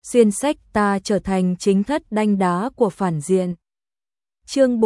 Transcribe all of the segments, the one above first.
xuyên sách ta trở thành chính thất đanh đá của phản diện. Chương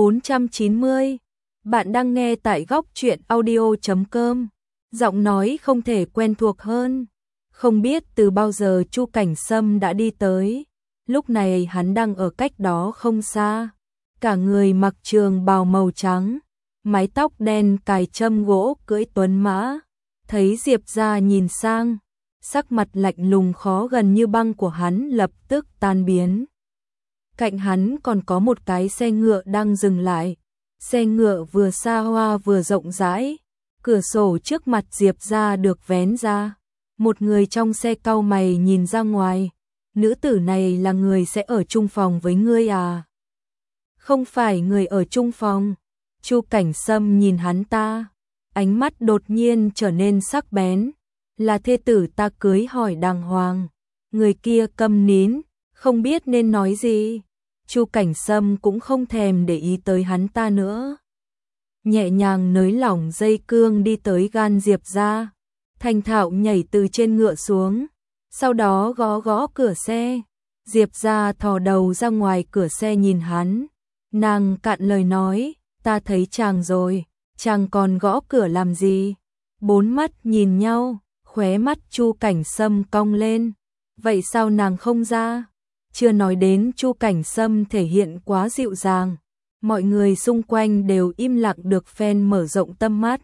490. Bạn đang nghe tại góc truyện audio.com. Giọng nói không thể quen thuộc hơn. Không biết từ bao giờ Chu Cảnh Sâm đã đi tới. Lúc này hắn đang ở cách đó không xa. Cả người mặc trường bào màu trắng, mái tóc đen cài châm gỗ, cưỡi tuấn mã. Thấy Diệp Gia nhìn sang, sắc mặt lạnh lùng khó gần như băng của hắn lập tức tan biến. Cạnh hắn còn có một cái xe ngựa đang dừng lại. Xe ngựa vừa xa hoa vừa rộng rãi. Cửa sổ trước mặt Diệp Gia được vén ra. Một người trong xe cau mày nhìn ra ngoài. Nữ tử này là người sẽ ở chung phòng với ngươi à? Không phải người ở chung phòng. Chu Cảnh Sâm nhìn hắn ta, ánh mắt đột nhiên trở nên sắc bén. Là thê tử ta cưới, hỏi đàng hoàng. Người kia câm nín, không biết nên nói gì. Chu Cảnh Sâm cũng không thèm để ý tới hắn ta nữa. Nhẹ nhàng nới lỏng dây cương đi tới gan Diệp Gia. Thành thạo nhảy từ trên ngựa xuống. Sau đó gõ gõ cửa xe. Diệp Gia thò đầu ra ngoài cửa xe nhìn hắn. Nàng cạn lời nói, ta thấy chàng rồi, chàng còn gõ cửa làm gì? Bốn mắt nhìn nhau, khóe mắt Chu Cảnh Sâm cong lên. Vậy sao nàng không ra? Chưa nói đến Chu Cảnh Sâm thể hiện quá dịu dàng. Mọi người xung quanh đều im lặng được phen mở rộng tâm mắt.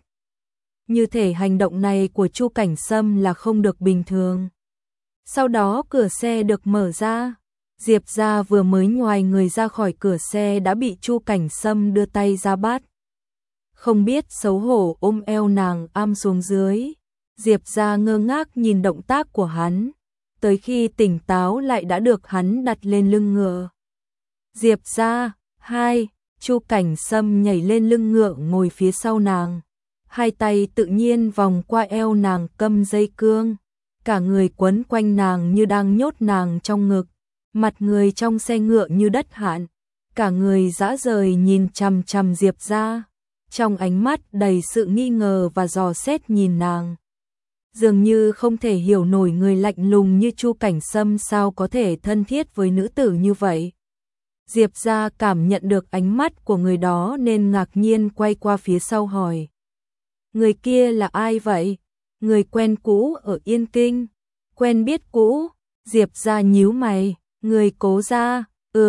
Như thể hành động này của Chu Cảnh Sâm là không được bình thường. Sau đó cửa xe được mở ra. Diệp Gia vừa mới nhoài người ra khỏi cửa xe đã bị Chu Cảnh Sâm đưa tay ra bắt. Không biết xấu hổ ôm eo nàng ôm xuống dưới. Diệp Gia ngơ ngác nhìn động tác của hắn. Tới khi tỉnh táo lại đã được hắn đặt lên lưng ngựa. Diệp Gia, hai, Chu Cảnh Sâm nhảy lên lưng ngựa ngồi phía sau nàng. Hai tay tự nhiên vòng qua eo nàng cầm dây cương. Cả người quấn quanh nàng như đang nhốt nàng trong ngực. Mặt người trong xe ngựa như đất hạn. Cả người dã rời nhìn chằm chằm Diệp Gia. Trong ánh mắt đầy sự nghi ngờ và dò xét nhìn nàng. Dường như không thể hiểu nổi người lạnh lùng như Chu Cảnh Sâm sao có thể thân thiết với nữ tử như vậy. Diệp Gia cảm nhận được ánh mắt của người đó nên ngạc nhiên quay qua phía sau hỏi. Người kia là ai vậy? Người quen cũ ở Yên Kinh. Quen biết cũ? Diệp Gia nhíu mày. Người Cố gia?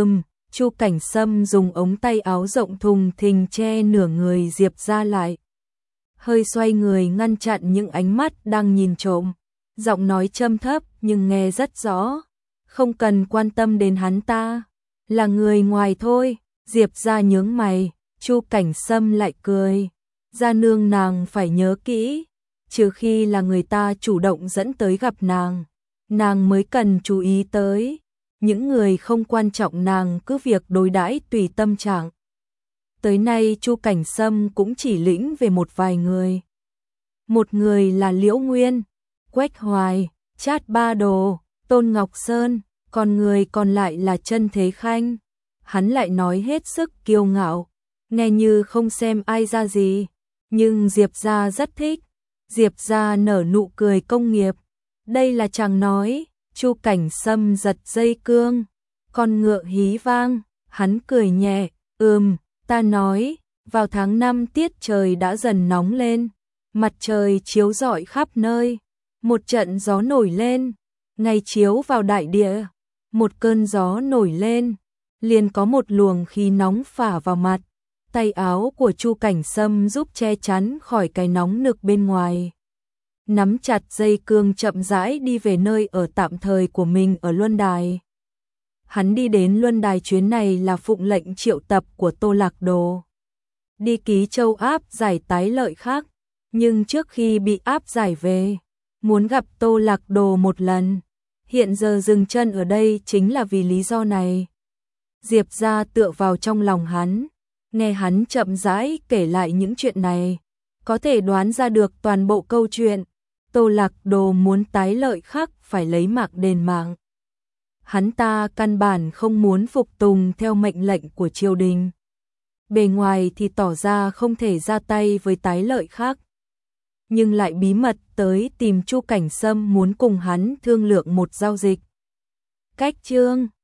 Chu Cảnh Sâm dùng ống tay áo rộng thùng thình che nửa người Diệp Gia lại. Hơi xoay người ngăn chặn những ánh mắt đang nhìn trộm. Giọng nói trầm thấp nhưng nghe rất rõ. Không cần quan tâm đến hắn ta. Là người ngoài thôi. Diệp Gia nhướng mày. Chu Cảnh Sâm lại cười. Gia nương nàng phải nhớ kỹ. Trừ khi là người ta chủ động dẫn tới gặp nàng mới cần chú ý tới. Những người không quan trọng nàng cứ việc đối đãi tùy tâm trạng. Tới nay Chu Cảnh Sâm cũng chỉ lĩnh về một vài người. Một người là Liễu Nguyên, Quách Hoài, Trát Ba Đồ, Tôn Ngọc Sơn, còn người còn lại là Chân Thế Khanh. Hắn lại nói hết sức kiêu ngạo, nghe như không xem ai ra gì, nhưng Diệp Gia rất thích. Diệp Gia nở nụ cười công nghiệp. Đây là chàng nói. Chu Cảnh Sâm giật dây cương, con ngựa hí vang, hắn cười nhẹ, ta nói, vào tháng 5 tiết trời đã dần nóng lên, mặt trời chiếu rọi khắp nơi, một trận gió nổi lên, ngày chiếu vào đại địa, một cơn gió nổi lên, liền có một luồng khí nóng phả vào mặt, tay áo của Chu Cảnh Sâm giúp che chắn khỏi cái nóng nực bên ngoài. Nắm chặt dây cương chậm rãi đi về nơi ở tạm thời của mình ở Luân Đài. Hắn đi đến Luân Đài chuyến này là phụng lệnh triệu tập của Tô Lạc Đồ. Đi ký châu áp giải tái lợi khác, nhưng trước khi bị áp giải về, muốn gặp Tô Lạc Đồ một lần. Hiện giờ dừng chân ở đây chính là vì lý do này. Diệp Gia tựa vào trong lòng hắn, nghe hắn chậm rãi kể lại những chuyện này, có thể đoán ra được toàn bộ câu chuyện. Tô Lạc Đồ muốn tái lợi khác phải lấy mạng đền mạng. Hắn ta căn bản không muốn phục tùng theo mệnh lệnh của triều đình. Bề ngoài thì tỏ ra không thể ra tay với tái lợi khác, nhưng lại bí mật tới tìm Chu Cảnh Sâm muốn cùng hắn thương lượng một giao dịch. Cách chương